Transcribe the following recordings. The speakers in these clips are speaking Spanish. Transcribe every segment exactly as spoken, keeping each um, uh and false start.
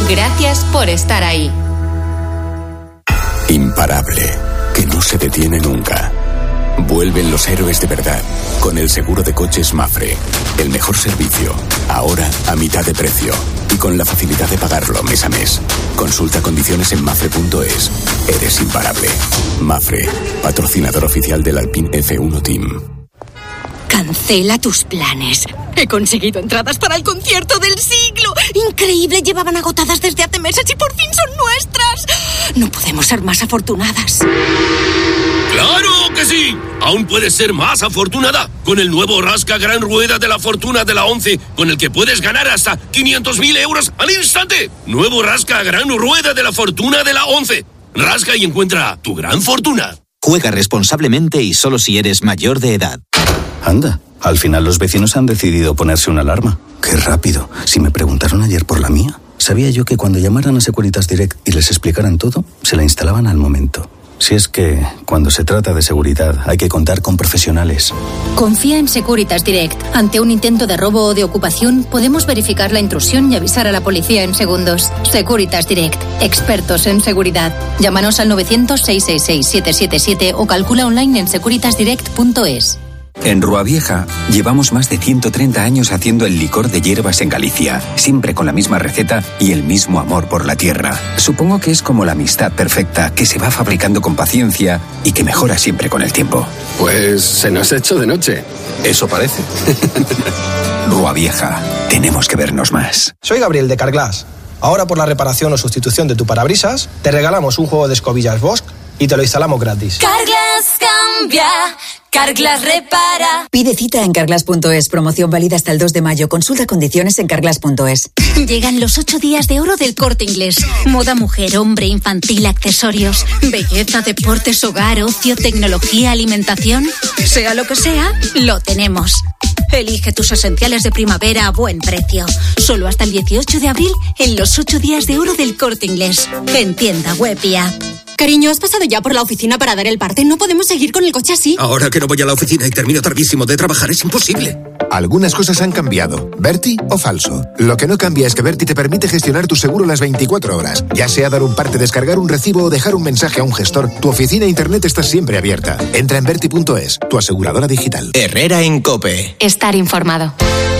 Gracias por estar ahí. Imparable, que no se detiene nunca. Vuelven los héroes de verdad con el seguro de coches Mapfre. El mejor servicio, ahora a mitad de precio y con la facilidad de pagarlo mes a mes. Consulta condiciones en mapfre punto es. Eres imparable. Mapfre, patrocinador oficial del Alpine F uno Team. Cancela tus planes. He conseguido entradas para el concierto del siglo. Increíble, llevaban agotadas desde hace meses y por fin son nuestras. No podemos ser más afortunadas. ¡Claro que sí! Aún puedes ser más afortunada con el nuevo Rasca Gran Rueda de la Fortuna de la ONCE, con el que puedes ganar hasta quinientos mil euros al instante. Nuevo Rasca Gran Rueda de la Fortuna de la ONCE. Rasca y encuentra tu gran fortuna. Juega responsablemente y solo si eres mayor de edad. Anda, al final los vecinos han decidido ponerse una alarma. ¡Qué rápido! Si me preguntaron ayer por la mía, sabía yo que cuando llamaran a Securitas Direct y les explicaran todo, se la instalaban al momento. Si es que, cuando se trata de seguridad, hay que contar con profesionales. Confía en Securitas Direct. Ante un intento de robo o de ocupación, podemos verificar la intrusión y avisar a la policía en segundos. Securitas Direct. Expertos en seguridad. Llámanos al novecientos, seiscientos sesenta y seis, setecientos setenta y siete o calcula online en securitas direct punto es. En Rua Vieja llevamos más de ciento treinta años haciendo el licor de hierbas en Galicia, siempre con la misma receta y el mismo amor por la tierra. Supongo que es como la amistad perfecta, que se va fabricando con paciencia y que mejora siempre con el tiempo. Pues se nos ha hecho de noche. Eso parece. Rua Vieja, tenemos que vernos más. Soy Gabriel de Carglass. Ahora por la reparación o sustitución de tu parabrisas, te regalamos un juego de escobillas Bosch y te lo instalamos gratis. Carglass cambia, Carglass repara. Pide cita en carglass punto es. Promoción válida hasta el dos de mayo. Consulta condiciones en carglass punto es. Llegan los ocho días de oro del Corte Inglés. Moda mujer, hombre, infantil, accesorios, belleza, deportes, hogar, ocio, tecnología, alimentación. Sea lo que sea, lo tenemos. Elige tus esenciales de primavera a buen precio. Solo hasta el dieciocho de abril en los ocho días de oro del Corte Inglés. En tienda web y app. Cariño, ¿has pasado ya por la oficina para dar el parte? No podemos seguir con el coche así. Ahora que no voy a la oficina y termino tardísimo de trabajar, es imposible. Algunas cosas han cambiado. ¿Berti o falso? Lo que no cambia es que Berti te permite gestionar tu seguro las veinticuatro horas. Ya sea dar un parte, descargar un recibo o dejar un mensaje a un gestor, tu oficina e internet está siempre abierta. Entra en berti punto es, tu aseguradora digital. Herrera en COPE. Estar informado.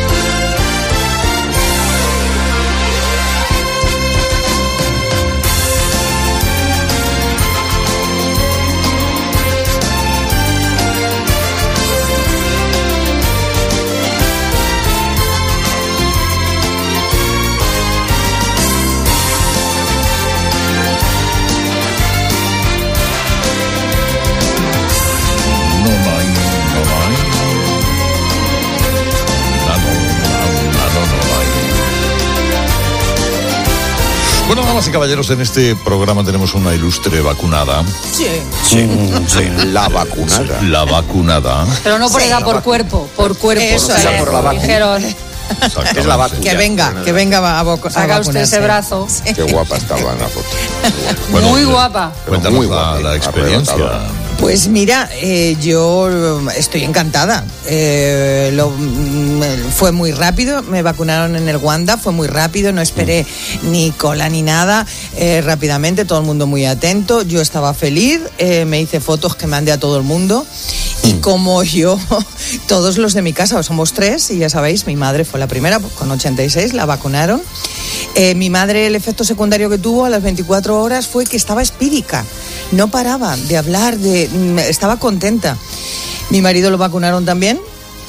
Bueno, damas y caballeros, en este programa tenemos una ilustre vacunada. Sí. Sí, sí. La vacunada. La vacunada. Pero no por sí, edad, por cuerpo, por cuerpo. Eso es. Por la vacuna. Dijeron. Es la vacuna. Que venga, que venga a vacunarse. Saca usted ese brazo. Sí. Qué guapa estaba en la foto. Bueno, muy guapa. Cuéntanos muy guapa, la, la experiencia. Pues mira, eh, yo estoy encantada. Eh, lo, fue muy rápido, me vacunaron en el Wanda, fue muy rápido, no esperé mm. ni cola ni nada, eh, rápidamente, todo el mundo muy atento, yo estaba feliz, eh, me hice fotos que mandé a todo el mundo y como yo, todos los de mi casa, somos tres y ya sabéis, mi madre fue la primera, con ochenta y seis la vacunaron. Eh, mi madre, el efecto secundario que tuvo a las veinticuatro horas fue que estaba espírica, no paraba de hablar, de, estaba contenta. Mi marido lo vacunaron también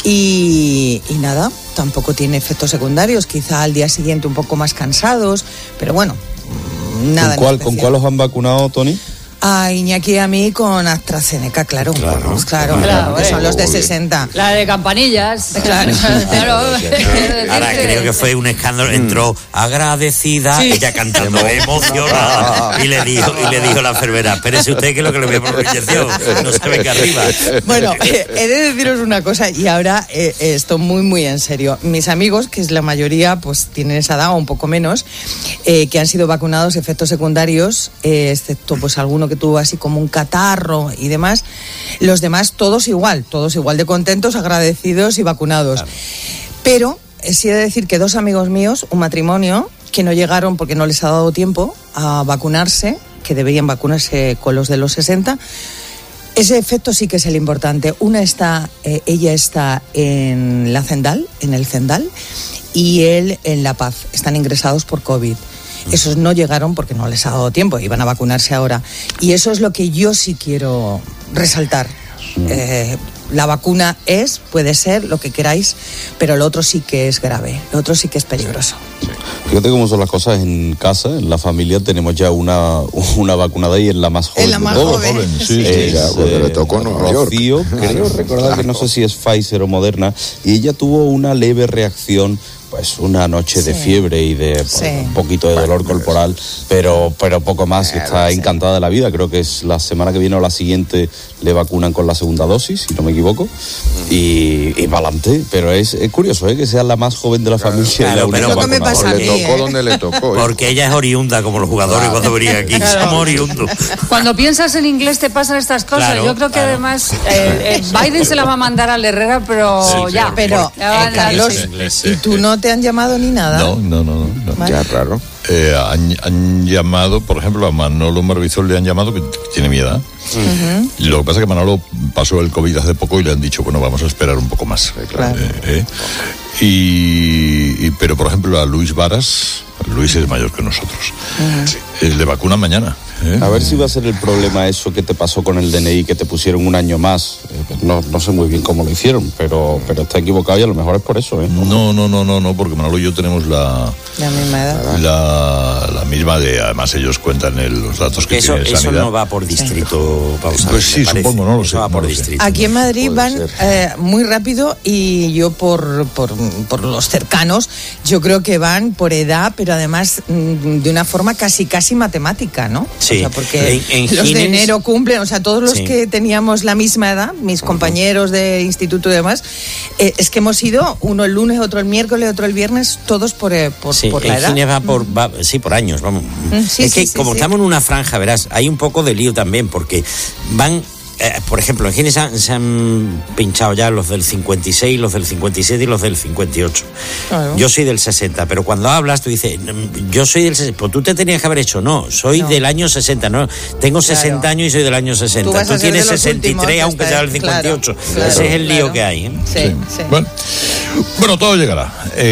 y, y nada, tampoco tiene efectos secundarios, quizá al día siguiente un poco más cansados, pero bueno, nada. ¿Con cuál, ¿con cuál os han vacunado, Tony? A Iñaki y a mí con AstraZeneca, claro. Claro, pues claro, claro, claro, son los de sesenta. La de campanillas. Claro. claro. Ahora creo que fue un escándalo. Entró agradecida, sí. ella cantando emocionada y le dijo y le dijo la enfermera, espérese usted que lo que le voy a poner inyección, no se venga arriba. Bueno, eh, he de deciros una cosa y ahora eh, esto muy muy en serio. Mis amigos, que es la mayoría, pues tienen esa edad o un poco menos, eh, que han sido vacunados, efectos secundarios, eh, excepto pues alguno que tuvo así como un catarro y demás, los demás todos igual, todos igual de contentos, agradecidos y vacunados. Claro. Pero sí he de decir que dos amigos míos, un matrimonio, que no llegaron porque no les ha dado tiempo a vacunarse, que deberían vacunarse con los de los sesenta. Ese efecto sí que es el importante. Una está, eh, ella está en la Zendal, en el Zendal, y él en La Paz. Están ingresados por COVID. Esos no llegaron porque no les ha dado tiempo, iban a vacunarse ahora. Y eso es lo que yo sí quiero resaltar. Eh, la vacuna es, puede ser, lo que queráis, pero lo otro sí que es grave, lo otro sí que es peligroso. Sí. Fíjate cómo son las cosas en casa, en la familia tenemos ya una, una vacunada y es la más joven. Es la más de joven. joven. Sí, sí, sí, ya, porque eh, le tocó Nueva York. Rocío, creo recordar claro. que no sé si es Pfizer o Moderna, y ella tuvo una leve reacción, pues una noche de sí. fiebre y de pues, sí. un poquito de dolor corporal, pero pero poco más, y está encantada de la vida. Creo que es la semana que viene o la siguiente le vacunan con la segunda dosis, si no me equivoco, y, y para adelante. Pero es, es curioso, ¿eh? que sea la más joven de la familia. Claro, y la pero única que me pasa a mí, le tocó ¿eh? donde le tocó. ¿eh? Porque ella es oriunda, como los jugadores claro. cuando venían aquí, claro. somos oriundos. Cuando piensas en inglés te pasan estas cosas. Claro, Yo creo que claro. además eh, eh, Biden se la va a mandar al Herrera, pero sí, ya. Pero, eh, Carlos, ¿y tú no te han llamado ni nada? No, no, no. no, no. Vale. Ya, raro. Eh, han, han llamado, por ejemplo, a Manolo Marvisol le han llamado, que tiene mi edad. Uh-huh. Y lo que pasa es que Manolo pasó el COVID hace poco y le han dicho, bueno, vamos a esperar un poco más. Claro. Eh, eh. Y, y, pero, por ejemplo, a Luis Varas, Luis es mayor que nosotros. Uh-huh. Eh, le vacunan mañana. ¿Eh? A ver si va a ser el problema eso que te pasó con el D N I, que te pusieron un año más. Eh, no, no sé muy bien cómo lo hicieron, pero, pero está equivocado y a lo mejor es por eso. ¿eh? No, no, no, no, no, porque Manolo y yo tenemos la... La misma edad. La, la misma de, además ellos cuentan el, los datos que eso, tiene eso Sanidad. no va por distrito, sí. Pausa, Pues sí, supongo, no lo sé. Eso va por no distrito. Aquí en Madrid van eh, muy rápido y yo por, por, por los cercanos, yo creo que van por edad, pero además mm, de una forma casi casi matemática, ¿no? Sí. O sea, porque en, en los Gines, de enero cumplen, o sea, todos los sí. que teníamos la misma edad, mis compañeros de instituto y demás, eh, es que hemos ido uno el lunes, otro el miércoles, otro el viernes, todos por, eh, por, sí, por la en edad. Gines va por, va, sí, por años, vamos. Mm, sí, es sí, que sí, como sí. estamos en una franja, verás, hay un poco de lío también, porque van... Eh, por ejemplo, en Gines se, se han pinchado ya los del cincuenta y seis, los del cincuenta y siete y los del cincuenta y ocho. Claro. Yo soy del sesenta, pero cuando hablas tú dices, yo soy del sesenta, pues tú te tenías que haber hecho, no, soy no. del año sesenta, no, tengo sesenta claro. años y soy del año sesenta. Tú, tú tienes sesenta y tres, últimos, aunque sea del cincuenta y ocho. Claro, claro, Ese es el lío claro. que hay. ¿eh? Sí, sí. Sí. Bueno, bueno, todo llegará.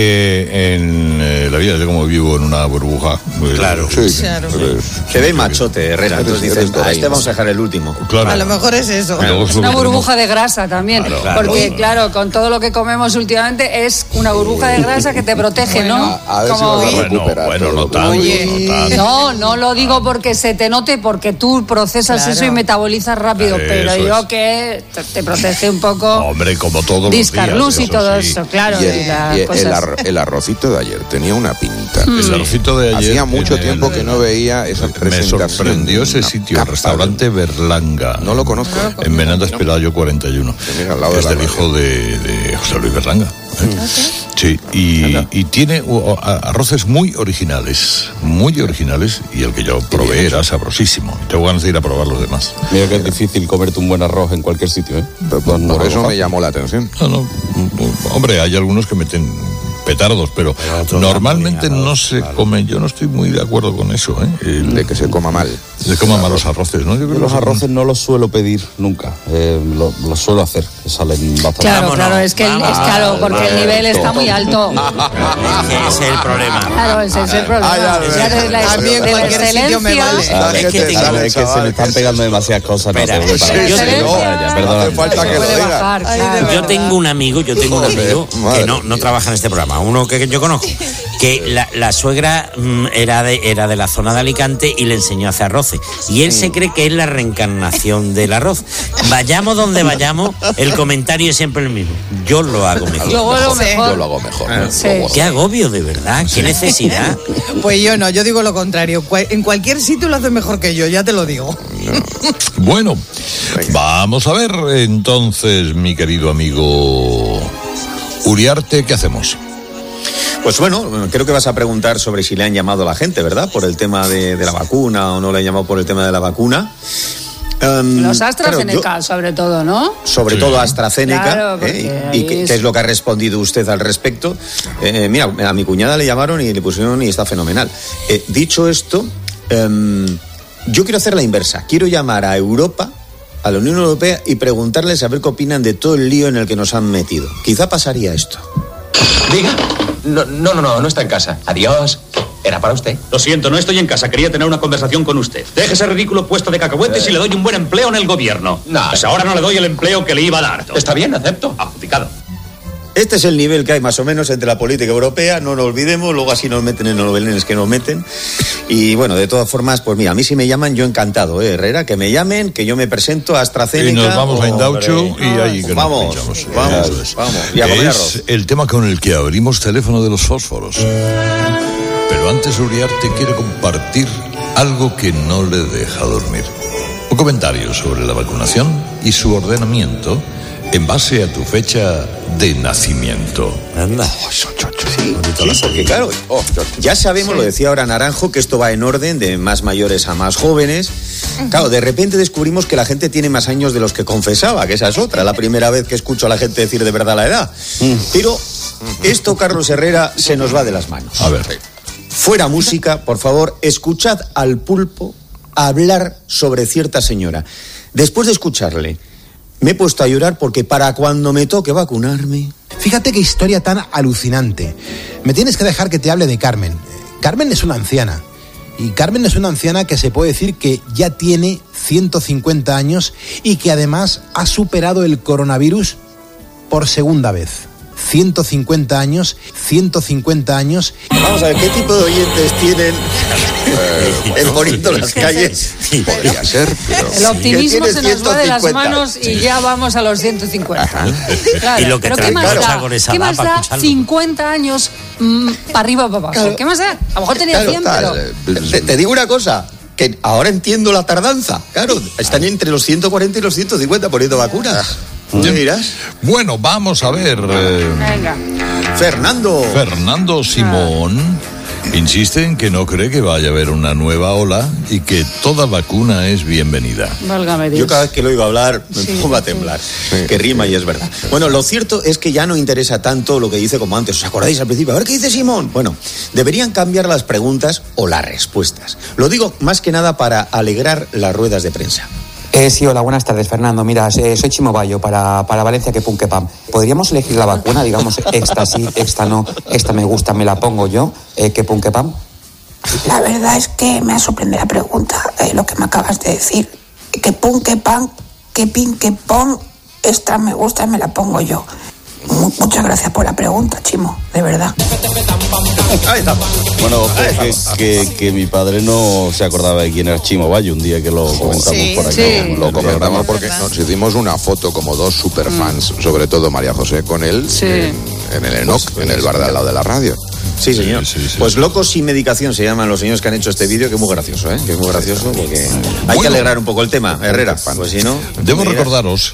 Eh, en eh, la vida, yo como vivo en una burbuja. Pues, claro. Sí, claro. Pues, se ve machote, Herrera. Entonces dices, a este vamos a dejar el último. Claro. A lo mejor es eso. Es una burbuja de grasa también, claro, claro, porque claro. claro, con todo lo que comemos últimamente es una burbuja de grasa que te protege, bueno, ¿no? A ver Como... si bueno, bueno, no tanto, Oye. no tanto. No, no lo digo porque se te note, porque tú procesas claro. eso y metabolizas rápido, Eso pero digo es. que te, te protege un poco. Hombre, como todos Discarlus los días. y todo sí. eso, claro. Y Y el, las y el, cosas. arro, el arrocito de ayer tenía una pinta. Mm. El arrocito de ayer. Hacía mucho el, tiempo que no veía esa presentación. Me sorprendió ese sitio, el restaurante Berlanga. No lo conozco. En Menéndez Pelayo cuarenta y uno. De es del hijo de, de José Luis Berlanga. ¿eh? Sí, y, y tiene uh, arroces muy originales, muy originales, y el que yo probé era sabrosísimo. Tengo ganas de ir a probar los demás. Mira que es difícil comerte un buen arroz en cualquier sitio, ¿eh? Por, por, por eso me llamó la atención. No, no, hombre, hay algunos que meten petardos, pero, pero normalmente no se claro. come. Yo no estoy muy de acuerdo con eso, ¿eh? El, de que se coma mal. Se coman mal los arroces, ¿no? Yo creo Yo los arroces no los suelo pedir nunca. Eh, lo, lo suelo hacer, que salen bastante. Claro, Vámonos, claro, es que el, es claro, porque vámonos, el nivel está muy alto. Es que ese es el problema. Claro, ese es el problema. Ay, ya, ya de la, a mí en de la cualquier sitio me vale. Ah, es, que, claro, es que se me están pegando demasiadas cosas. Espera, no, sí, yo, tengo, no hace falta que lo diga. Bajar, claro. Yo tengo un amigo, yo tengo un amigo que no, no trabaja en este programa, uno que yo conozco, que la, la suegra mm, era, de, era de la zona de Alicante y le enseñó a hacer arroces. Y él se cree que es la reencarnación del arroz. Vayamos donde vayamos, el comentario es siempre el mismo. Yo lo hago mejor. Yo lo, mejor. Yo lo hago mejor. Ah, sí. Qué agobio, de verdad, qué necesidad. Pues yo no, yo digo lo contrario. En cualquier sitio lo haces mejor que yo, ya te lo digo. No. Bueno, vamos a ver entonces, mi querido amigo Uriarte, ¿qué hacemos? Pues bueno, creo que vas a preguntar sobre si le han llamado a la gente, ¿verdad? Por el tema de, de la vacuna o no le han llamado por el tema de la vacuna. Um, Los AstraZeneca, claro, yo, sobre todo, ¿no? Sobre sí. todo AstraZeneca. Claro, ¿eh? ¿Y qué, es... qué es lo que ha respondido usted al respecto? Eh, mira, a mi cuñada le llamaron y le pusieron y está fenomenal. Eh, dicho esto, um, yo quiero hacer la inversa. Quiero llamar a Europa, a la Unión Europea, y preguntarles a ver qué opinan de todo el lío en el que nos han metido. Quizá pasaría esto. Diga. No, no, no, no, no está en casa. Adiós. Era para usted. Lo siento, no estoy en casa. Quería tener una conversación con usted. Deje ese ridículo puesto de cacahuetes eh. y le doy un buen empleo en el gobierno. No. Pues ahora no le doy el empleo que le iba a dar. Está bien, acepto. Adjudicado. Este es el nivel que hay más o menos entre la política europea, no lo olvidemos, luego así nos meten en los belenes que nos meten. Y bueno, de todas formas, pues mira, a mí si me llaman, yo encantado, ¿eh, Herrera? Que me llamen, que yo me presento a AstraZeneca. Y nos vamos oh, a Indaucho y ahí que vamos, nos vamos, vamos, vamos. Y a comer arroz. Es el tema con el que abrimos teléfono de los fósforos. Pero antes Uriarte quiere compartir algo que no le deja dormir. Un comentario sobre la vacunación y su ordenamiento en base a tu fecha de nacimiento. Anda. Oh, sí, sí, porque claro, oh, ya sabemos, sí. Lo decía ahora Naranjo, que esto va en orden de más mayores a más jóvenes. Claro, de repente descubrimos que la gente tiene más años de los que confesaba, que esa es otra, la primera vez que escucho a la gente decir de verdad la edad. Pero esto, Carlos Herrera, se nos va de las manos. A ver. Fuera música, por favor, escuchad al Pulpo hablar sobre cierta señora. Después de escucharle, me he puesto a llorar porque para cuando me toque vacunarme... Fíjate qué historia tan alucinante. Me tienes que dejar que te hable de Carmen. Carmen es una anciana. Y Carmen es una anciana que se puede decir que ya tiene ciento cincuenta años y que además ha superado el coronavirus por segunda vez. ciento cincuenta años, ciento cincuenta años. Vamos a ver, ¿qué tipo de oyentes tienen eh, en Bonito las calles? Podría ser, pero... El optimismo se nos va de las manos y ya vamos a los ciento cincuenta. Claro, y lo que pero ¿qué más da? ¿Qué más da cincuenta años mmm, para arriba o para abajo? Claro. ¿Qué más da? A lo mejor tenía claro, cien, tal, pero... Te, te digo una cosa, que ahora entiendo la tardanza. Claro, están entre los ciento cuarenta y los ciento cincuenta poniendo vacunas. ¿Me dirás? Bueno, vamos a ver. Eh, Venga. Fernando. Fernando Simón insiste en que no cree que vaya a haber una nueva ola y que toda vacuna es bienvenida. Válgame Dios. Yo cada vez que lo oigo hablar me sí. pongo a temblar, sí. que rima y es verdad. Bueno, lo cierto es que ya no interesa tanto lo que dice como antes. ¿Os acordáis al principio? A ver qué dice Simón. Bueno, deberían cambiar las preguntas o las respuestas. Lo digo más que nada para alegrar las ruedas de prensa. Eh, sí, hola, buenas tardes, Fernando. Mira, eh, soy Chimo Bayo para, para Valencia, que pum, que pam. ¿Podríamos elegir la vacuna? Digamos, esta sí, esta no, esta me gusta, me la pongo yo, eh, que pum, que pam. La verdad es que me ha sorprendido la pregunta, eh, lo que me acabas de decir. Que pum, que pam, que pin, que pon, esta me gusta y me la pongo yo. Muchas gracias por la pregunta, Chimo, de verdad. Ahí está. Bueno, que, que, que mi padre no se acordaba de quién era Chimo Bayo un día que lo comentamos sí, por aquí. Sí. Lo comentamos porque nos hicimos una foto como dos superfans, mm. sobre todo María José con él, sí. en, en el Enoch, pues, en el bar de al lado de la radio. Sí, señor. Sí, sí, sí, pues sí. Locos sin medicación se llaman los señores que han hecho este vídeo, que es muy gracioso, ¿eh? Que es muy gracioso porque hay bueno, que alegrar un poco el tema, Herrera. Pues si no... Debo recordaros...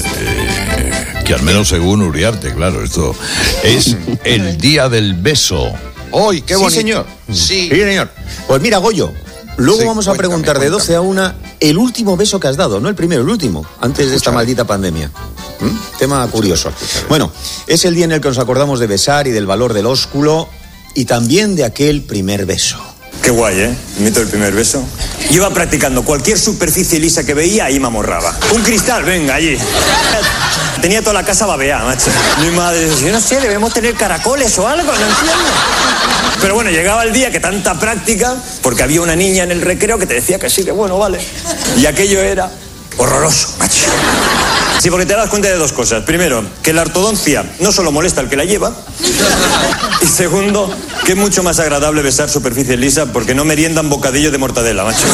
Eh, que al menos según Uriarte, claro, esto es el día del beso. ¡Hoy, qué bonito! Sí, señor. Sí. sí, señor. Pues mira, Goyo, luego sí, vamos a cuéntame, preguntar de doce a una el último beso que has dado, no el primero, el último, antes de esta maldita pandemia. ¿Mm? Tema curioso. Bueno, es el día en el que nos acordamos de besar y del valor del ósculo y también de aquel primer beso. Qué guay, ¿eh? El mito del primer beso. Yo iba practicando cualquier superficie lisa que veía, ahí me amorraba. Un cristal, venga, allí. Tenía toda la casa babeada, macho. Mi madre decía, yo no sé, debemos tener caracoles o algo, no entiendo. Pero bueno, llegaba el día que tanta práctica, porque había una niña en el recreo que te decía que sí, que bueno, vale. Y aquello era horroroso, macho. Sí, porque te das cuenta de dos cosas. Primero, que la ortodoncia no solo molesta al que la lleva. Y segundo, que es mucho más agradable besar superficie lisa porque no meriendan bocadillo de mortadela, macho.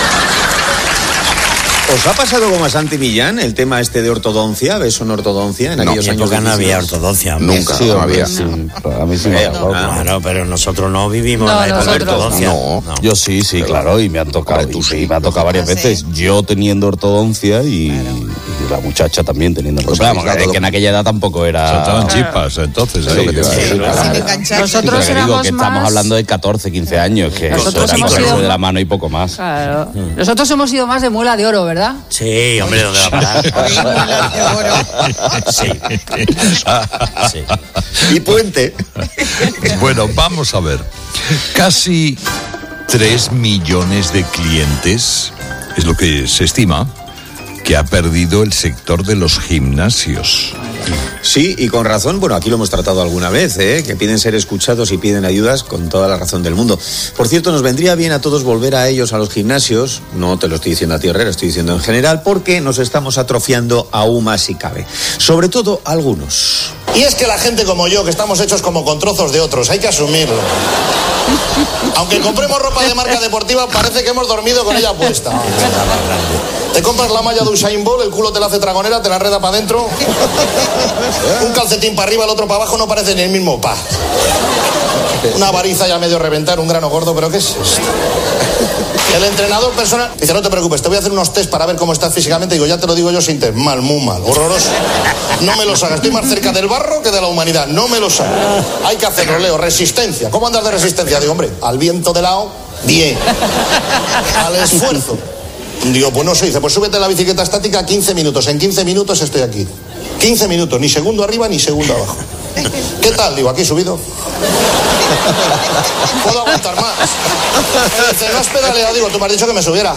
¿Os ha pasado como a Santi Millán el tema este de ortodoncia, beso en ortodoncia? En no, aquellos en años época no había ortodoncia. Nunca, sí, no había. Sí, a mí sí me ha tocado. Claro, pero nosotros no vivimos no, la época de ortodoncia. No, no, yo sí, sí, claro, y me han tocado, tú sí, me ha tocado varias veces. Yo teniendo ortodoncia y, y y la muchacha también teniendo pues vamos, que, que en aquella edad tampoco era saltaban chispas entonces ahí, que sí, sí, nosotros que éramos digo, que más... estamos hablando de catorce, quince años que nosotros eso hemos era sido... de la mano y poco más. Claro. Mm. Nosotros hemos ido más de muela de oro, ¿verdad? Sí, hombre, ¿dónde va a parar? Sí. Sí. Y puente. Bueno, vamos a ver. Casi tres millones de clientes es lo que se estima que ha perdido el sector de los gimnasios. Sí, y con razón. Bueno, aquí lo hemos tratado alguna vez, ¿eh? Que piden ser escuchados y piden ayudas con toda la razón del mundo. Por cierto, nos vendría bien a todos volver a ellos, a los gimnasios. No te lo estoy diciendo a ti, Herrera, estoy diciendo en general, porque nos estamos atrofiando aún más si cabe. Sobre todo algunos. Y es que la gente como yo, que estamos hechos como con trozos de otros, hay que asumirlo. Aunque compremos ropa de marca deportiva, parece que hemos dormido con ella puesta. Te compras la malla de Usain Bolt, el culo te la hace tragonera, te la enreda para adentro. Un calcetín para arriba, el otro para abajo, no parece ni el mismo pa. Una variza ya medio reventar, un grano gordo, pero ¿qué es esto? El entrenador personal dice, no te preocupes, te voy a hacer unos test para ver cómo estás físicamente. Digo, ya te lo digo yo sin test. Mal, muy mal, horroroso. No me los hagas, estoy más cerca del barro que de la humanidad. No me los hagas. Hay que hacerlo, Leo. Resistencia. ¿Cómo andas de resistencia? Digo, hombre, al viento de lado, bien. Al esfuerzo. Digo, pues no sé. Dice, pues súbete en la bicicleta estática quince minutos. En quince minutos estoy aquí. quince minutos, ni segundo arriba ni segundo abajo. ¿Qué tal? Digo, aquí subido. Puedo aguantar más. Me dice, no has pedaleado. Digo, tú me has dicho que me subiera.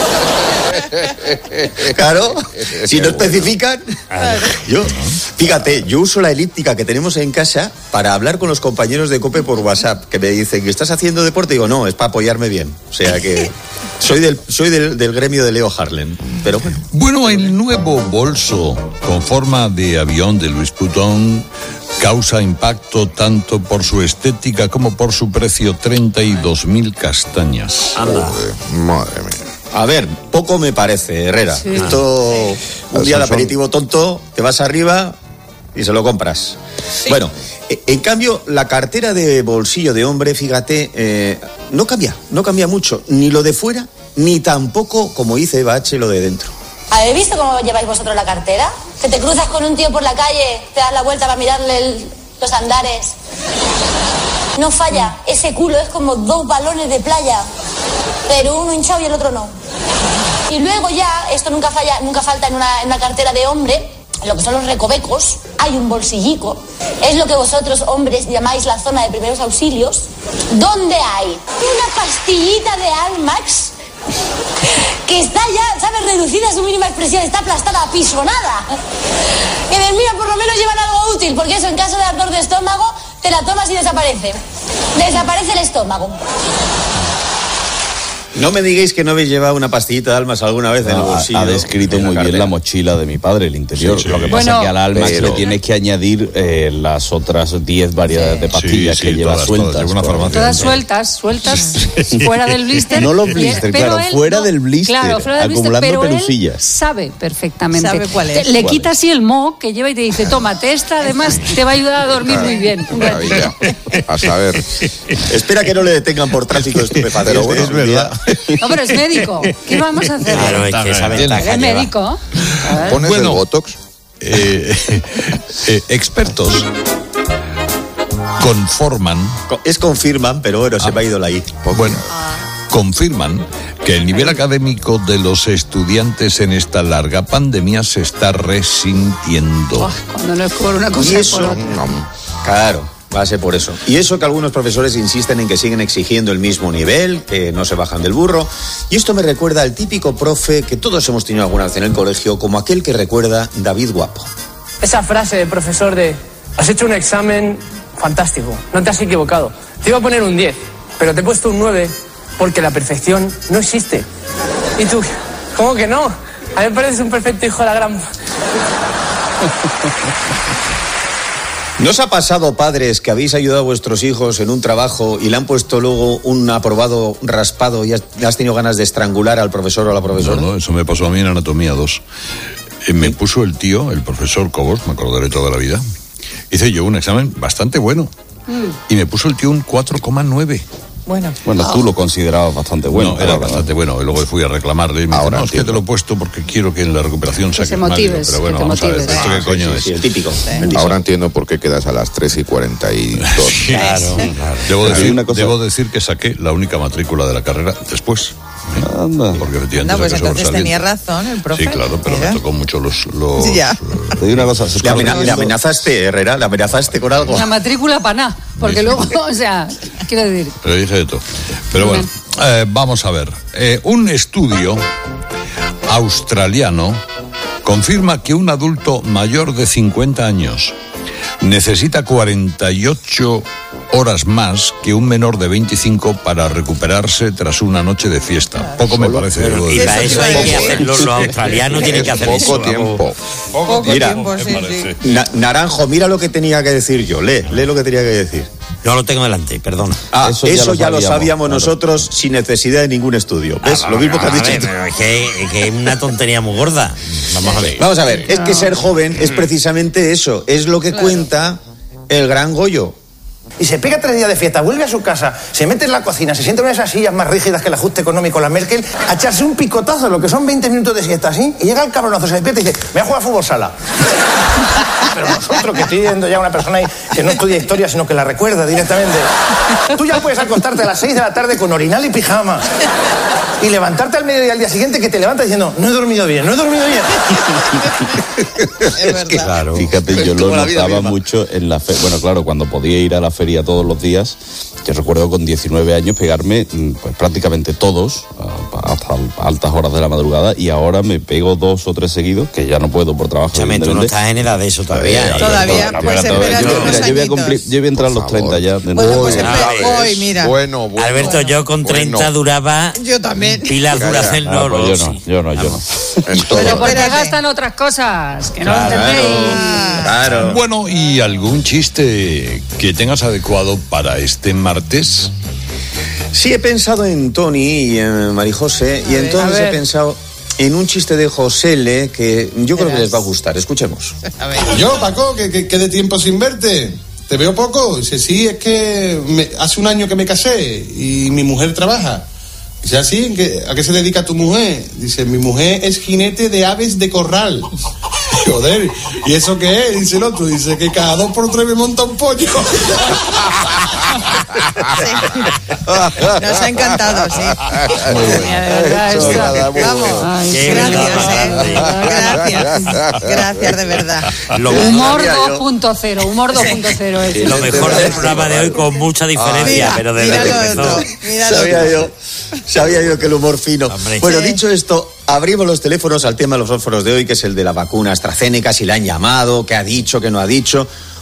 Claro, si no especifican. Yo, fíjate, yo uso la elíptica que tenemos en casa para hablar con los compañeros de COPE por WhatsApp, que me dicen que estás haciendo deporte. Digo, no, es para apoyarme bien. O sea que soy del, soy del, del gremio de Leo Harlem. Pero bueno. Bueno, el nuevo bolso con forma de avión de Louis Vuitton causa impacto tanto por su estética como por su precio, treinta y dos mil castañas. Anda. Madre mía. A ver, poco me parece, Herrera. Sí. Esto, un día de aperitivo tonto, te vas arriba y se lo compras. Sí. Bueno, en cambio, la cartera de bolsillo de hombre, fíjate, eh, no cambia, no cambia mucho. Ni lo de fuera, ni tampoco, como dice Eva H., lo de dentro. ¿Habéis visto cómo lleváis vosotros la cartera? Que te cruzas con un tío por la calle, te das la vuelta para mirarle el, los andares. No falla, ese culo es como dos balones de playa, pero uno hinchado y el otro no. Y luego ya, esto nunca falla, nunca falta en una, en una cartera de hombre, lo que son los recovecos, hay un bolsillico. Es lo que vosotros, hombres, llamáis la zona de primeros auxilios, donde hay una pastillita de Almax que está ya, ¿sabes?, reducida a su mínima expresión, está aplastada, apisonada. Que dices, mira, por lo menos llevan algo útil, porque eso, en caso de ardor de estómago, te la tomas y desaparece. Desaparece el estómago. No me digáis que no habéis llevado una pastillita de Almas alguna vez en el bolsillo. Ha descrito muy bien la mochila de mi padre, el interior. Sí, sí. Lo que pasa bueno, es que al Almas pero... le tienes que añadir eh, las otras diez variedades sí. de pastillas sí, sí, que lleva todas, sueltas. Todas, todas sueltas, sueltas, sí. fuera del blister. No los blister, claro, él, fuera no, del blister, claro, fuera del acumulando blister, pero pelusillas. Él sabe perfectamente. Sabe cuál es. Te, le ¿Cuál quita es? así el moho que lleva y te dice, tómate esta, además te va a ayudar a dormir muy bien. Maravilla. A saber. Espera que no le detengan por tráfico de estupefacientes. Bueno, es verdad. No, pero es médico. ¿Qué vamos a hacer? Claro, es que esa ventaja ¿Es médico? ¿Pones bueno, el Botox? Eh, eh, expertos conforman... Es confirman, pero bueno, ah, se me ha ido la I. Bueno, confirman que el nivel académico de los estudiantes en esta larga pandemia se está resintiendo. Oh, cuando no es por una cosa y eso, por otra. No, claro. Va a ser por eso. Y eso que algunos profesores insisten en que siguen exigiendo el mismo nivel, que no se bajan del burro. Y esto me recuerda al típico profe que todos hemos tenido alguna vez en el colegio, como aquel que recuerda David Guapo. Esa frase del profesor de, has hecho un examen fantástico, no te has equivocado. Te iba a poner un diez, pero te he puesto un nueve porque la perfección no existe. Y tú, ¿cómo que no? A mí me pareces un perfecto hijo de la gran... ¿No os ha pasado, padres, que habéis ayudado a vuestros hijos en un trabajo y le han puesto luego un aprobado raspado y has, has tenido ganas de estrangular al profesor o a la profesora? No, no, eso me pasó a mí en Anatomía dos. Eh, me puso el tío, el profesor Cobos, me acordaré toda la vida. Hice yo un examen bastante bueno. Mm. Y me puso el tío un cuatro coma nueve. Bueno. Bueno, tú lo considerabas bastante bueno. No, era bastante bueno. Y luego fui a reclamarle y me dijo, no, es que te lo he puesto porque quiero que en la recuperación saques más. Pero bueno, vamos a ver, ¿esto qué coño es? El típico. Ahora entiendo por qué quedas a las tres y cuarenta y dos. Claro, claro. Debo decir, debo decir que saqué la única matrícula de la carrera después. Anda. Porque efectivamente No, pues entonces tenía tenía razón el profe. Sí, claro, pero Mira. me tocó mucho los... los Sí, ya. Te digo una cosa. Le, amena- le amenazaste, Herrera, le amenazaste con algo. La matrícula para nada, porque luego, o sea, quiero decir... Pero dije de todo. Pero bueno, eh, vamos a ver. Eh, un estudio australiano confirma que un adulto mayor de cincuenta años necesita cuarenta y ocho horas más que un menor de veinticinco para recuperarse tras una noche de fiesta. Poco me parece. Pero, y para eso hay que hacerlo, los australianos tienen que hacer eso. Poco tiempo. Poco Mira, tiempo, sí, sí. Na- Naranjo, mira lo que tenía que decir yo. Lee, lee lo que tenía que decir. Yo lo tengo delante, perdona. Ah, eso, Eso ya, ya lo lo sabíamos, sabíamos, claro. nosotros sin necesidad de ningún estudio. ¿Ves? Ah, lo mismo que has a dicho ver, tú. pero es que, que es una tontería muy gorda. Vamos a ver. Vamos a ver, es que ser joven es precisamente eso. Es lo que cuenta el gran Goyo. Y se pega tres días de fiesta, vuelve a su casa, se mete en la cocina, se sienta en esas sillas más rígidas que el ajuste económico, la Merkel, a echarse un picotazo, lo que son veinte minutos de siesta así, y llega el cabronazo, se despierta y dice, me voy a jugar a fútbol sala. Pero nosotros, que estoy viendo ya una persona ahí que no estudia historia, sino que la recuerda directamente. Tú ya puedes acostarte a las seis de la tarde con orinal y pijama. Y levantarte al mediodía al día siguiente que te levantas diciendo, no he dormido bien, no he dormido bien. Es que, claro. Fíjate, yo lo notaba mucho en la fe. Bueno, claro, cuando podía ir a la feria todos los días, yo recuerdo con diecinueve años pegarme pues prácticamente todos hasta altas horas de la madrugada, y ahora me pego dos o tres seguidos, que ya no puedo por trabajo. Chame, tú no estás en edad de eso todavía. ¿eh? Todavía, No, pues yo, espérate yo, unos mira, yo voy a añitos. cumplir, yo voy a entrar a los treinta ya. De Bueno, nuevo. pues Ah, espera, hoy, mira. Bueno, bueno. Alberto, yo con treinta bueno. duraba Yo también. pilas duracel, Ah, no, pues no, yo no, sí. yo no, yo no. En todo. Pero porque Espérate. gastan otras cosas, que no Claro. entendéis. Claro. Bueno, ¿y algún chiste que tengas adecuado para este martes? Sí, he pensado en Tony y en Marijose, y ver, entonces a ver. he pensado en un chiste de Josele que yo creo que Verás. les va a gustar. Escuchemos. A ver. Yo, Paco, que, que, que de tiempo sin verte. ¿Te veo poco? Dice, sí, es que me- hace un año que me casé y mi mujer trabaja. Dice, ¿así? ¿En qué- ¿A qué se dedica tu mujer? Dice, mi mujer es jinete de aves de corral. Joder, ¿y eso qué es? Dice el otro. Dice que cada dos por tres me monta un pollo. Nos ha encantado, sí. Mira, de verdad, Eso esto- nada, muy Vamos. bueno. Ay, Qué Gracias, verdad, eh. Gracias. Gracias, de verdad. Lo, Humor sabía yo. dos punto cero, humor dos punto cero es. lo mejor del programa de hoy con mucha diferencia, Mira, pero desde mira que lo empezó. otro. Mira lo Sabía otro. yo, sabía yo que el humor fino. Hombre. Bueno, Sí. dicho esto, abrimos los teléfonos al tema de los fósforos de hoy, que es el de la vacuna AstraZeneca, si la han llamado, qué ha dicho, qué no ha dicho.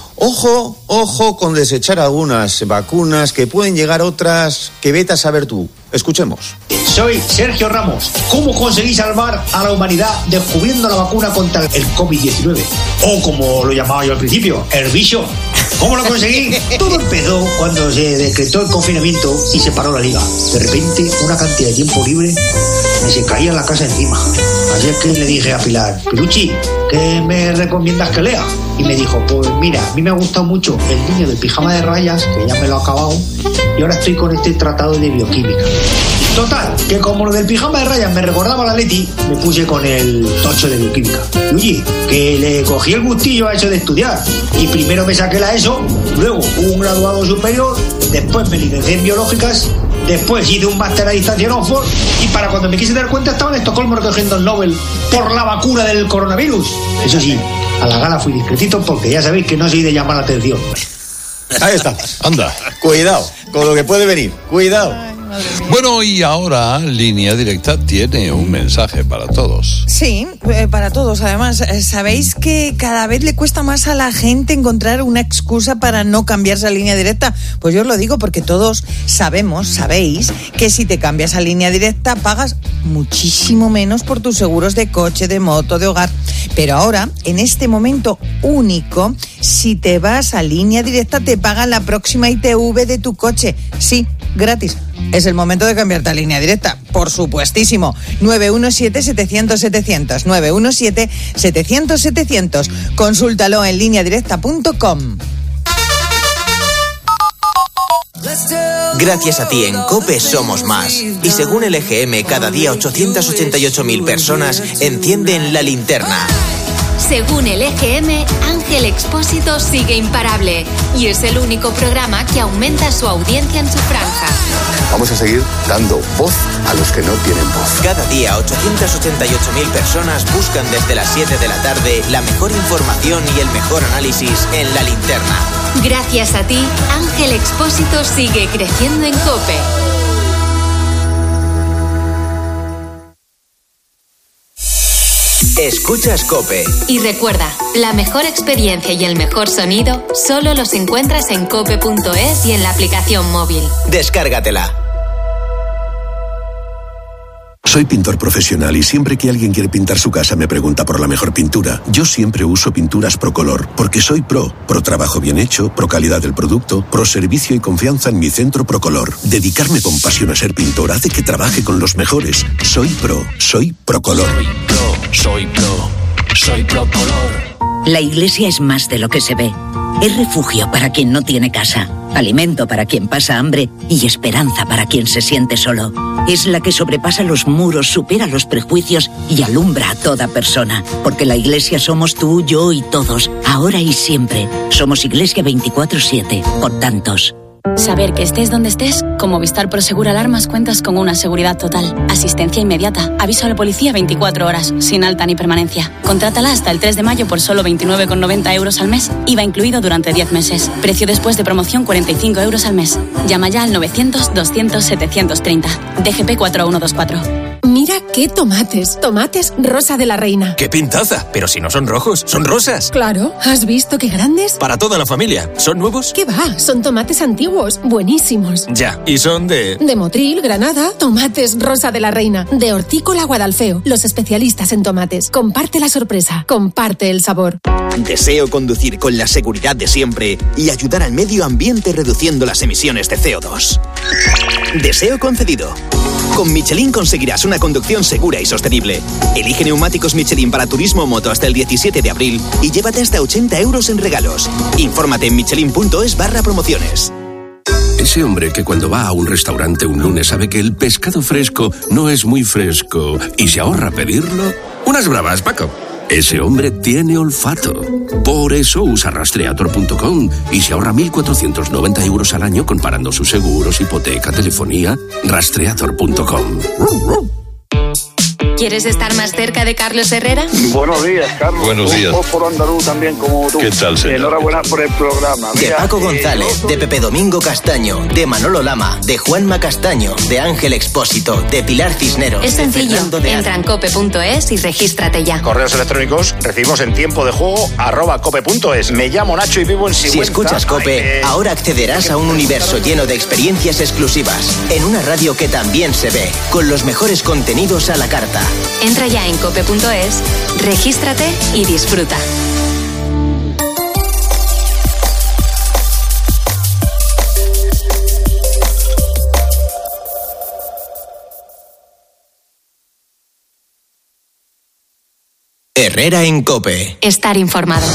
Ojo, ojo con desechar algunas vacunas, que pueden llegar otras que vete a saber tú. Escuchemos. Soy Sergio Ramos. ¿Cómo conseguí salvar a la humanidad descubriendo la vacuna contra el COVID diecinueve? O como lo llamaba yo al principio, el bicho. ¿Cómo lo conseguí? Todo empezó cuando se decretó el confinamiento y se paró la liga. De repente, una cantidad de tiempo libre me se caía la casa encima. Así es que le dije a Pilar, Piluchi, ¿qué me recomiendas que lea? Y me dijo, pues mira, a mí me ha gustado mucho El niño del pijama de rayas, que ya me lo he acabado, y ahora estoy con este tratado de bioquímica. Total, que como lo del pijama de rayas me recordaba a la Leti, me puse con el tocho de bioquímica. Y oye, que le cogí el gustillo a eso de estudiar. Y primero me saqué la ESO, luego un graduado superior, después me licencié en biológicas, después hice un máster a distancia en Oxford, y para cuando me quise dar cuenta estaba en Estocolmo recogiendo el Nobel por la vacuna del coronavirus. Eso sí, a la gala fui discretito porque ya sabéis que no soy de llamar la atención. Ahí está. Anda. Cuidado con lo que puede venir. Cuidado. Bueno, y ahora Línea Directa tiene un mensaje para todos. Sí, eh, para todos. Además, eh, sabéis que cada vez le cuesta más a la gente encontrar una excusa para no cambiarse a Línea Directa. Pues yo os lo digo porque todos sabemos, sabéis, que si te cambias a Línea Directa pagas muchísimo menos por tus seguros de coche, de moto, de hogar. Pero ahora, en este momento único, si te vas a Línea Directa te pagan la próxima I T V de tu coche. Sí, gratis. Es el momento de cambiarte a Línea Directa, por supuestísimo. nueve uno siete, setecientos, setecientos. nueve uno siete, setecientos, setecientos. Consúltalo en línea directa punto com. Gracias a ti en COPE somos más. Y según el E G M, cada día ochocientas ochenta y ocho mil personas encienden la linterna. Según el E G M, Ángel Expósito sigue imparable y es el único programa que aumenta su audiencia en su franja. Vamos a seguir dando voz a los que no tienen voz. Cada día ochocientas ochenta y ocho mil personas buscan desde las siete de la tarde la mejor información y el mejor análisis en la linterna. Gracias a ti, Ángel Expósito sigue creciendo en COPE. Escuchas COPE. Y recuerda, la mejor experiencia y el mejor sonido solo los encuentras en cope punto es y en la aplicación móvil. Descárgatela. Soy pintor profesional y siempre que alguien quiere pintar su casa me pregunta por la mejor pintura. Yo siempre uso pinturas Procolor, porque soy pro. Pro trabajo bien hecho, pro calidad del producto, pro servicio y confianza en mi centro Procolor. Dedicarme con pasión a ser pintor hace que trabaje con los mejores. Soy pro, soy Procolor. Soy pro, soy pro, soy Procolor. La Iglesia es más de lo que se ve. Es refugio para quien no tiene casa, alimento para quien pasa hambre y esperanza para quien se siente solo. Es la que sobrepasa los muros, supera los prejuicios y alumbra a toda persona. Porque la Iglesia somos tú, yo y todos, ahora y siempre. Somos Iglesia veinticuatro siete, por tantos. Saber que estés donde estés, con Movistar Prosegur Alarmas cuentas con una seguridad total, asistencia inmediata, aviso a la policía veinticuatro horas, sin alta ni permanencia. Contrátala hasta el tres de mayo por solo veintinueve con noventa euros al mes, I V A incluido durante diez meses. Precio después de promoción cuarenta y cinco euros al mes. Llama ya al novecientos doscientos setecientos treinta. D G P cuatro uno dos cuatro. Mira qué tomates, tomates Rosa de la Reina. ¡Qué pintaza! Pero si no son rojos, son rosas. Claro, ¿has visto qué grandes? Para toda la familia. ¿Son nuevos? ¿Qué va? Son tomates antiguos, buenísimos. Ya, y son de... De Motril, Granada, tomates Rosa de la Reina. De Hortícola Guadalfeo, los especialistas en tomates. Comparte la sorpresa, comparte el sabor. Deseo conducir con la seguridad de siempre y ayudar al medio ambiente reduciendo las emisiones de C O dos. Deseo concedido. Con Michelin conseguirás una conducción segura y sostenible. Elige neumáticos Michelin para turismo o moto hasta el diecisiete de abril y llévate hasta ochenta euros en regalos. Infórmate en michelin punto es barra promociones. Ese hombre que cuando va a un restaurante un lunes sabe que el pescado fresco no es muy fresco y se ahorra pedirlo. Unas bravas, Paco. Ese hombre tiene olfato. Por eso usa rastreator punto com y se ahorra mil cuatrocientos noventa euros al año comparando sus seguros, hipoteca, telefonía. rastreator punto com. ¿Quieres estar más cerca de Carlos Herrera? Buenos días, Carlos. Buenos días. Un por andaluz también como tú. ¿Qué tal, señor? Enhorabuena por el programa. De Mira, Paco eh, González, no- de Pepe Domingo Castaño, de Manolo Lama, de Juanma Castaño, de Ángel Expósito, de Pilar Cisneros. Es de sencillo. Fernando de Entra en cope punto es y regístrate ya. Correos electrónicos recibimos en tiempo de juego arroba cope punto es. Me llamo Nacho y vivo en Si Sigüenza. escuchas COPE, Ay, eh, ahora accederás a un universo lleno de experiencias exclusivas, en una radio que también se ve, con los mejores contenidos a la carta. Entra ya en cope punto es, regístrate y disfruta. Herrera en COPE. Estar informado.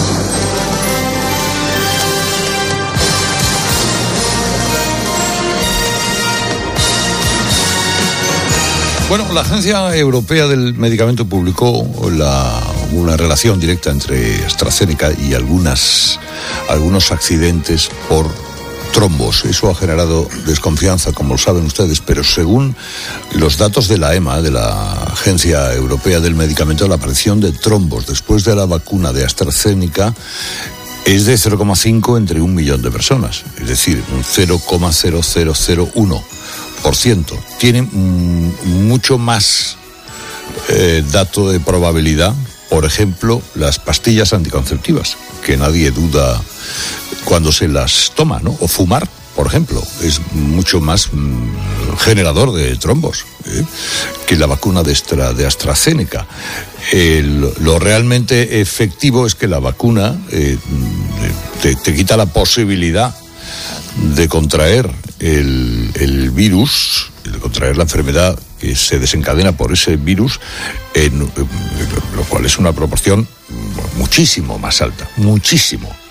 Bueno, la Agencia Europea del Medicamento publicó la, una relación directa entre AstraZeneca y algunas, algunos accidentes por trombos. Eso ha generado desconfianza, como lo saben ustedes, pero según los datos de la EMA, de la Agencia Europea del Medicamento, la aparición de trombos después de la vacuna de AstraZeneca es de cero coma cinco entre un millón de personas, es decir, un cero coma cero cero cero uno por ciento. Tiene mm, mucho más eh, dato de probabilidad, por ejemplo, las pastillas anticonceptivas, que nadie duda cuando se las toma, ¿no? O fumar, por ejemplo, es mucho más mm, generador de trombos ¿eh? que la vacuna de, Astra, de AstraZeneca. El, lo realmente efectivo es que la vacuna eh, te, te quita la posibilidad de contraer el, el virus, de contraer la enfermedad que se desencadena por ese virus, en, lo cual es una proporción muchísimo más alta, muchísimo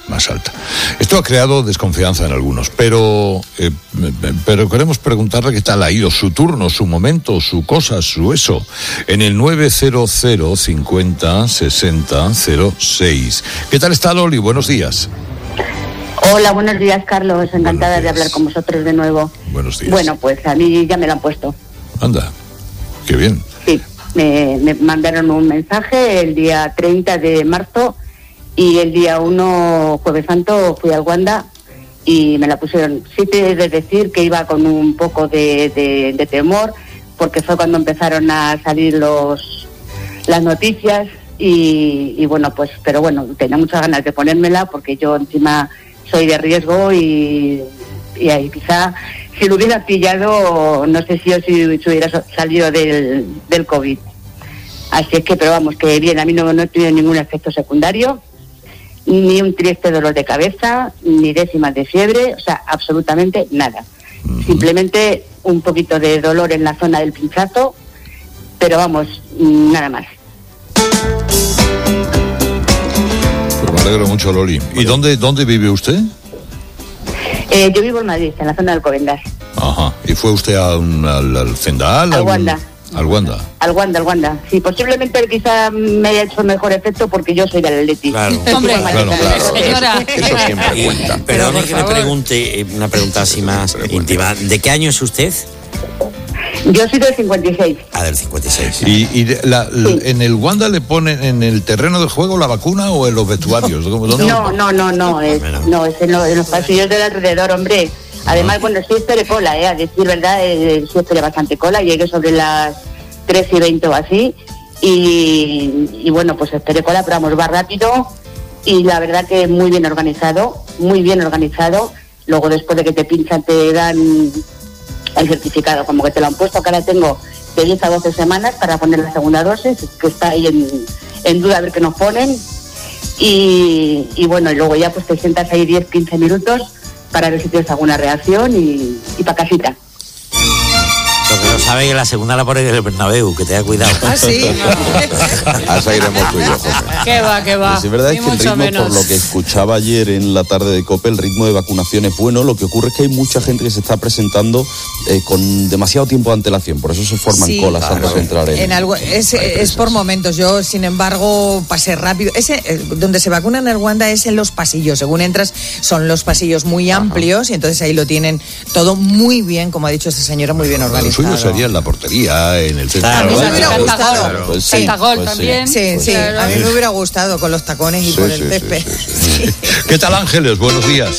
más alta. Esto ha creado desconfianza en algunos, pero, eh, pero queremos preguntarle qué tal ha ido su turno, su momento, su cosa, su eso, en el nueve cero cero cincuenta sesenta cero seis. ¿Qué tal está Loli? Buenos días. Hola, buenos días, Carlos. Encantada días. de hablar con vosotros de nuevo. Buenos días. Bueno, pues a mí ya me lo han puesto. Anda, qué bien. Sí, me, me mandaron un mensaje el día treinta de marzo y el día uno, Jueves Santo, fui al Wanda y me la pusieron. Sí te he de decir que iba con un poco de, de, de temor, porque fue cuando empezaron a salir los las noticias y, y bueno, pues, pero bueno, tenía muchas ganas de ponérmela porque yo encima soy de riesgo y, y ahí quizá si lo hubiera pillado, no sé si yo si, si hubiera salido del, del COVID. Así es que, pero vamos, que bien, a mí no, no he tenido ningún efecto secundario, ni un triste dolor de cabeza, ni décimas de fiebre, o sea, absolutamente nada. Uh-huh. Simplemente un poquito de dolor en la zona del pinchazo, pero vamos, nada más. Pues me alegro mucho, Loli. ¿Y dónde, dónde vive usted? Eh, yo vivo en Madrid, en la zona de Alcobendas. Ajá. ¿Y fue usted a un, al, al Zendal? Al Wanda. Al Wanda. Al Wanda, al Wanda. Sí, posiblemente quizá me haya hecho mejor efecto porque yo soy del Atleti. Claro. Hombre, claro, claro. Señora. Eso siempre cuenta. Perdone que le pregunte una pregunta así más íntima. ¿De qué año es usted? Yo soy del cincuenta y seis. Ah, del cincuenta y seis. ¿Y, y la, la, sí. en el Wanda le ponen en el terreno de juego la vacuna o en los vestuarios? ¿Dónde? No, no, no, no, es, no, es en, lo, en los pasillos del alrededor, hombre. Además, uh-huh. bueno, sí esperé cola, eh, a decir verdad, eh, sí esperé bastante cola, llegué sobre las tres y veinte o así, y, y bueno, pues esperé cola, pero vamos, va rápido, y la verdad que muy bien organizado, muy bien organizado. Luego después de que te pinchan te dan el certificado, como que te lo han puesto, que ahora tengo de diez a doce semanas para poner la segunda dosis, que está ahí en, en duda a ver qué nos ponen, y, y bueno, y luego ya pues te sientas ahí diez, quince minutos para ver si tienes alguna reacción y, y para casita. Lo que no sabe que la segunda la pone en el Bernabéu, que te haya cuidado. Ah, sí. Así iremos tú y yo, José. Que va, que va. Pues es verdad Ni es que el ritmo, menos. por lo que escuchaba ayer en la tarde de COPE, el ritmo de vacunación es bueno. Lo que ocurre es que hay mucha gente que se está presentando eh, con demasiado tiempo de antelación. Por eso se forman Sí, colas claro. antes de entrar en... En algo, es, es por momentos. Yo, sin embargo, pasé rápido. Ese, eh, donde se vacunan en el Wanda es en los pasillos. Según entras, son los pasillos muy Ajá. amplios y entonces ahí lo tienen todo muy bien, como ha dicho esta señora, muy bien organizado. Lo suyo sería en la portería, en el centro. A mí me hubiera gustado. Claro. Pues sí, Pentagol pues también. Sí, sí, Claro. a mí me hubiera gustado con los tacones y Sí, por sí, el césped. sí, sí, sí. ¿Qué tal, Ángeles? Buenos días.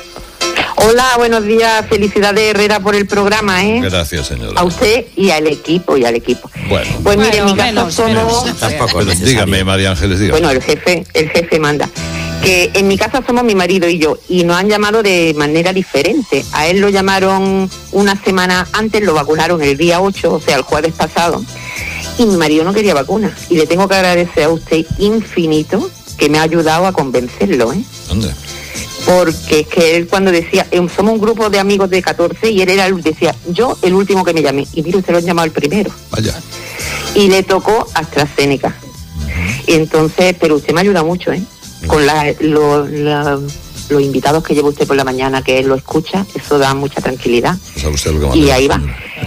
Hola, buenos días. Felicidades, Herrera, por el programa, ¿eh? Gracias, señora. A usted y al equipo, y al equipo. Bueno, Pues mire, en mi Bueno, casa menos, somos... menos. Tampoco es dígame, María Ángeles, dígame. Bueno, el jefe, el jefe manda. Que en mi casa somos mi marido y yo, y nos han llamado de manera diferente. A él lo llamaron una semana antes, lo vacunaron el día ocho, o sea, el jueves pasado, y mi marido no quería vacuna. Y le tengo que agradecer a usted infinito que me ha ayudado a convencerlo, ¿eh? ¿Dónde? Porque es que él cuando decía, eh, somos un grupo de amigos de catorce, y él era el, decía, yo el último que me llamé, y mire, usted lo han llamado el primero. Vaya. Y le tocó AstraZeneca. Y entonces, pero usted me ayuda mucho, ¿eh? Con la, lo, la, los invitados que lleva usted por la mañana, que él lo escucha, eso da mucha tranquilidad. O sea, usted lo que Y ahí va.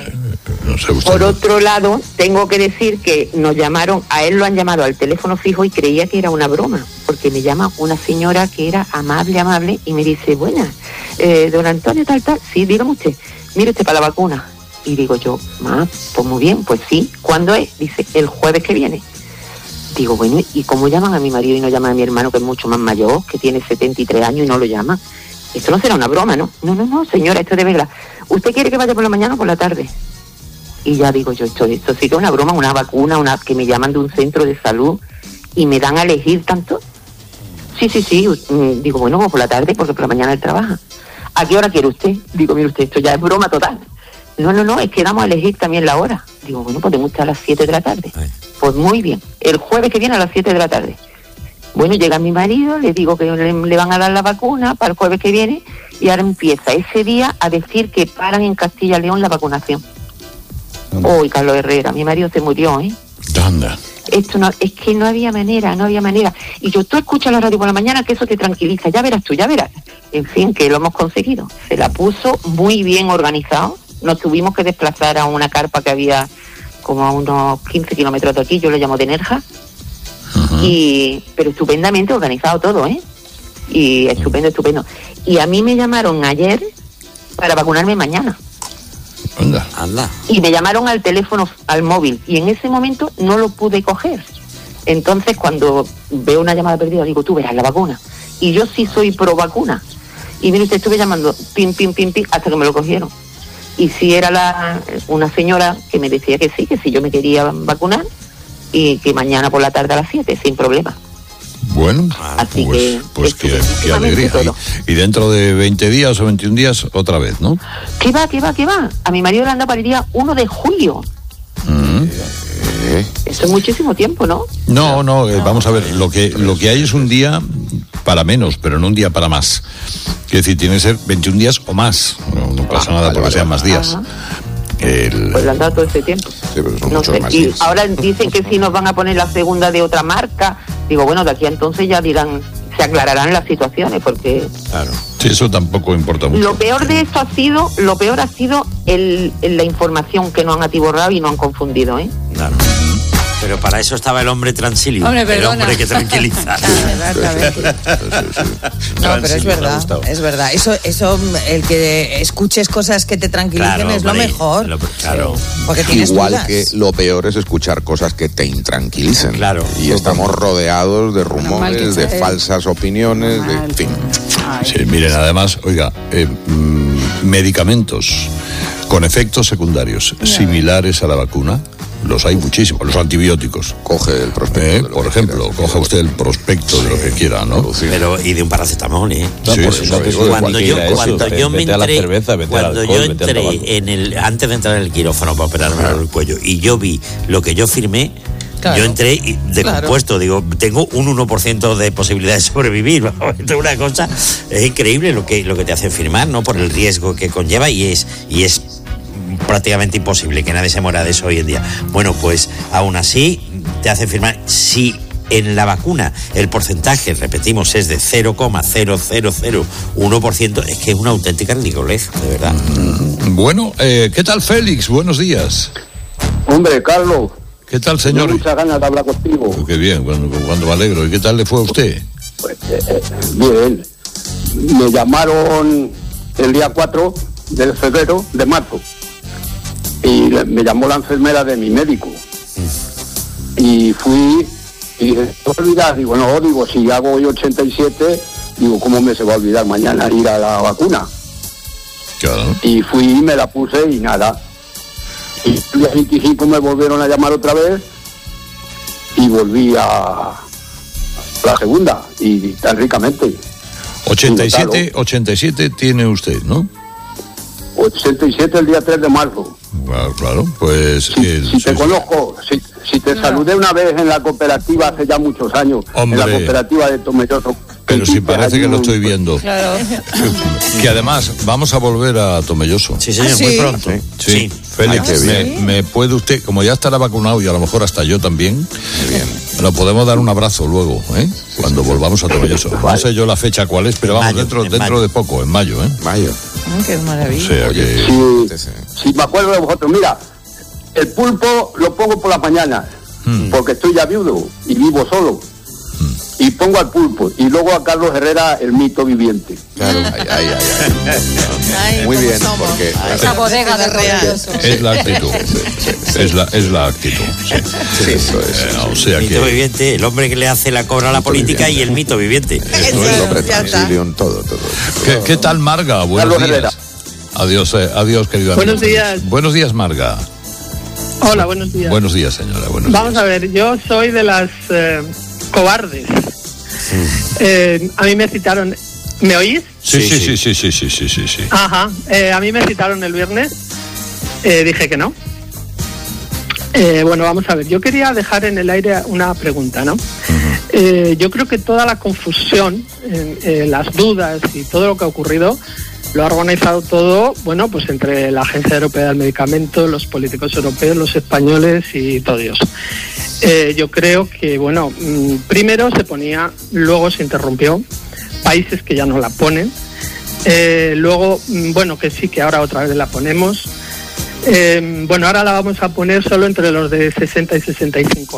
No sé, usted Por no. otro lado, tengo que decir que nos llamaron, a él lo han llamado al teléfono fijo y creía que era una broma, porque me llama una señora que era amable, amable, y me dice, buena, eh, don Antonio, tal, tal, sí, dígame usted, mire usted para la vacuna. Y digo yo, ma, pues muy bien, pues sí, ¿cuándo es? Dice, el jueves que viene. Digo, bueno, ¿y cómo llaman a mi marido y no llaman a mi hermano, que es mucho más mayor, que tiene setenta y tres años, y no lo llaman? Esto no será una broma, ¿no? No, no, no, señora, esto es de verdad. ¿Usted quiere que vaya por la mañana o por la tarde? Y ya digo yo, esto, esto sí que es una broma, una vacuna, una que me llaman de un centro de salud y me dan a elegir tanto. Sí, sí, sí. Digo, bueno, pues por la tarde, porque por la mañana él trabaja. ¿A qué hora quiere usted? Digo, mire usted, esto ya es broma total. No, no, no, es que damos a elegir también la hora. Digo, bueno, podemos estar a las siete de la tarde. Ay. Pues muy bien, el jueves que viene a las siete de la tarde. Bueno, llega mi marido, le digo que le, le van a dar la vacuna para el jueves que viene, y ahora empieza ese día a decir que paran en Castilla y León la vacunación. Uy, oh, Carlos Herrera, mi marido se murió, ¿eh? Anda. esto no, es que no había manera, no había manera. Y yo, tú escuchas la radio por la mañana, que eso te tranquiliza, ya verás tú, ya verás. En fin, que lo hemos conseguido. Se la puso muy bien organizado. Nos tuvimos que desplazar a una carpa que había como a unos quince kilómetros de aquí, yo lo llamo de Nerja. Uh-huh. Y, pero estupendamente organizado todo, ¿eh? Y estupendo, estupendo. Y a mí me llamaron ayer para vacunarme mañana. Anda. Anda. Y me llamaron al teléfono, al móvil, y en ese momento no lo pude coger. Entonces, cuando veo una llamada perdida, digo, tú verás la vacuna. Y yo sí soy pro vacuna. Y mire usted, estuve llamando, pim, pim, pim, pim, hasta que me lo cogieron. Y si era la una señora que me decía que sí, que si yo me quería vacunar, y que mañana por la tarde a las siete, sin problema. Bueno, Así pues, que, pues qué, qué alegría. Y, y dentro de veinte días o veintiún días, otra vez, ¿no? ¿Qué va, qué va, qué va? A mi marido le anda para el día uno de julio. Mm. Eso es muchísimo tiempo, ¿no? No, no, eh, vamos a ver, lo que, lo que hay es un día para menos, pero no un día para más. Quiere decir, tiene que ser veintiún días o más. No, no pasa ah, nada vale, porque vale, sean más días. El... Pues le han dado todo ese tiempo. Sí, pero son no muchos sé. más Y días. ahora dicen que si nos van a poner la segunda de otra marca, digo, bueno, de aquí a entonces ya dirán, se aclararán las situaciones, porque... Claro. Sí, eso tampoco importa mucho. Lo peor de esto ha sido, lo peor ha sido el, el, la información que nos han atiborrado y nos han confundido, ¿eh? Claro. Pero para eso estaba el hombre transilio, hombre, el hombre que tranquiliza. No, pero es verdad, es verdad. Eso, eso, el que escuches cosas que te tranquilicen claro, es lo hombre, mejor. Lo, claro. Porque tienes Igual dudas. que lo peor es escuchar cosas que te intranquilicen. Claro. Y estamos rodeados de rumores, de falsas opiniones, mal. de en fin. Ay, Sí, miren, además, oiga, eh, mmm, medicamentos con efectos secundarios similares a la vacuna. Los hay muchísimos, los antibióticos. Coge el prospecto. Eh, por ejemplo, quiera, coja usted el prospecto sí, de lo que quiera, ¿no? Pero, y de un paracetamol, ¿eh? No, sí, por eso, eso, eso, cuando yo, cuando yo me entré, cerveza, cuando alcohol, yo entré en el, antes de entrar en el quirófano para operarme el cuello, y yo vi lo que yo firmé, claro, yo entré de claro. compuesto, digo, tengo un uno por ciento de posibilidad de sobrevivir. Esto es una cosa, es increíble lo que, lo que te hacen firmar, ¿no? Por el riesgo que conlleva, y es, y es prácticamente imposible que nadie se muera de eso hoy en día. Bueno, pues aún así te hacen firmar. Si en la vacuna el porcentaje, repetimos, es de cero coma cero cero cero uno por ciento, es que es una auténtica ridiculez, de verdad. Bueno, eh, ¿qué tal, Félix? Buenos días. Hombre, Carlos. ¿Qué tal, señor? Tengo muchas ganas de hablar contigo. Oh, qué bien, cuando, cuando me alegro. ¿Y qué tal le fue a usted? Pues, eh, eh, bien. Me llamaron el día cuatro de febrero, de marzo. Y me llamó la enfermera de mi médico. Y fui y dije, ¿te olvidas? Digo, no, digo, si hago hoy ochenta y siete, digo, ¿cómo me se va a olvidar mañana ir a la vacuna? Claro. Y fui y me la puse y nada. Y el día veinticinco me volvieron a llamar otra vez y volví a la segunda, y tan ricamente. ochenta y siete, ochenta y siete tiene usted, ¿no? ochenta y siete el día tres de marzo. Claro, claro, pues... Si, el, si te sí, conozco, si, si te no. saludé una vez en la cooperativa hace ya muchos años, hombre, en la cooperativa de Tomelloso. Pero si parece que lo estoy viendo. Claro. Que además vamos a volver a Tomelloso. Sí, señor, ¿Ah, sí? muy pronto. Sí, sí. sí. Félix, Ay, me, ¿sí? me puede usted, como ya estará vacunado y a lo mejor hasta yo también, bien, nos podemos dar un abrazo luego, ¿eh? Cuando volvamos a Tomelloso. No sé yo la fecha cuál es, pero vamos, mayo, dentro, dentro mayo. de poco, en mayo, ¿eh? Mayo. Oh, qué maravilla. O sea que... Sí, sí, me acuerdo de vosotros. Mira, el pulpo lo pongo por la mañana, hmm. porque estoy ya viudo y vivo solo. Hmm. Y pongo al pulpo, y luego a Carlos Herrera, el mito viviente. Claro, ay, ay, ay, ay. ay muy bien, somos? porque... Ay, esa bodega de real. Es la actitud, es la, es la actitud. Sí, sí, eso es. Eh, o sea el que... mito viviente, el hombre que le hace la cobra a la política viviente. Y el mito viviente. Eso es, el hombre transilión, todo, todo. ¿Qué, ¿Qué tal, Marga? Buenos Carlos días. Herrera. Adiós, eh, adiós, querido amigo. Buenos días. Buenos días, Marga. Hola, buenos días. Buenos días, señora. Buenos Vamos días. a ver, yo soy de las eh, cobardes. Eh, a mí me citaron... ¿Me oís? Sí, sí, sí, sí, sí, sí, sí, sí, sí. Ajá. Eh, a mí me citaron el viernes. Eh, dije que no. Eh, bueno, vamos a ver. Yo quería dejar en el aire una pregunta, ¿no? Uh-huh. Eh, yo creo que toda la confusión, eh, eh, las dudas y todo lo que ha ocurrido lo ha organizado todo, bueno, pues entre la Agencia Europea del Medicamento, los políticos europeos, los españoles y todo eso. eh, yo creo que, bueno, mm, primero se ponía, luego se interrumpió, países que ya no la ponen, eh, luego, mm, bueno, que sí, que ahora otra vez la ponemos. Eh, bueno, ahora la vamos a poner solo entre los de sesenta y sesenta y cinco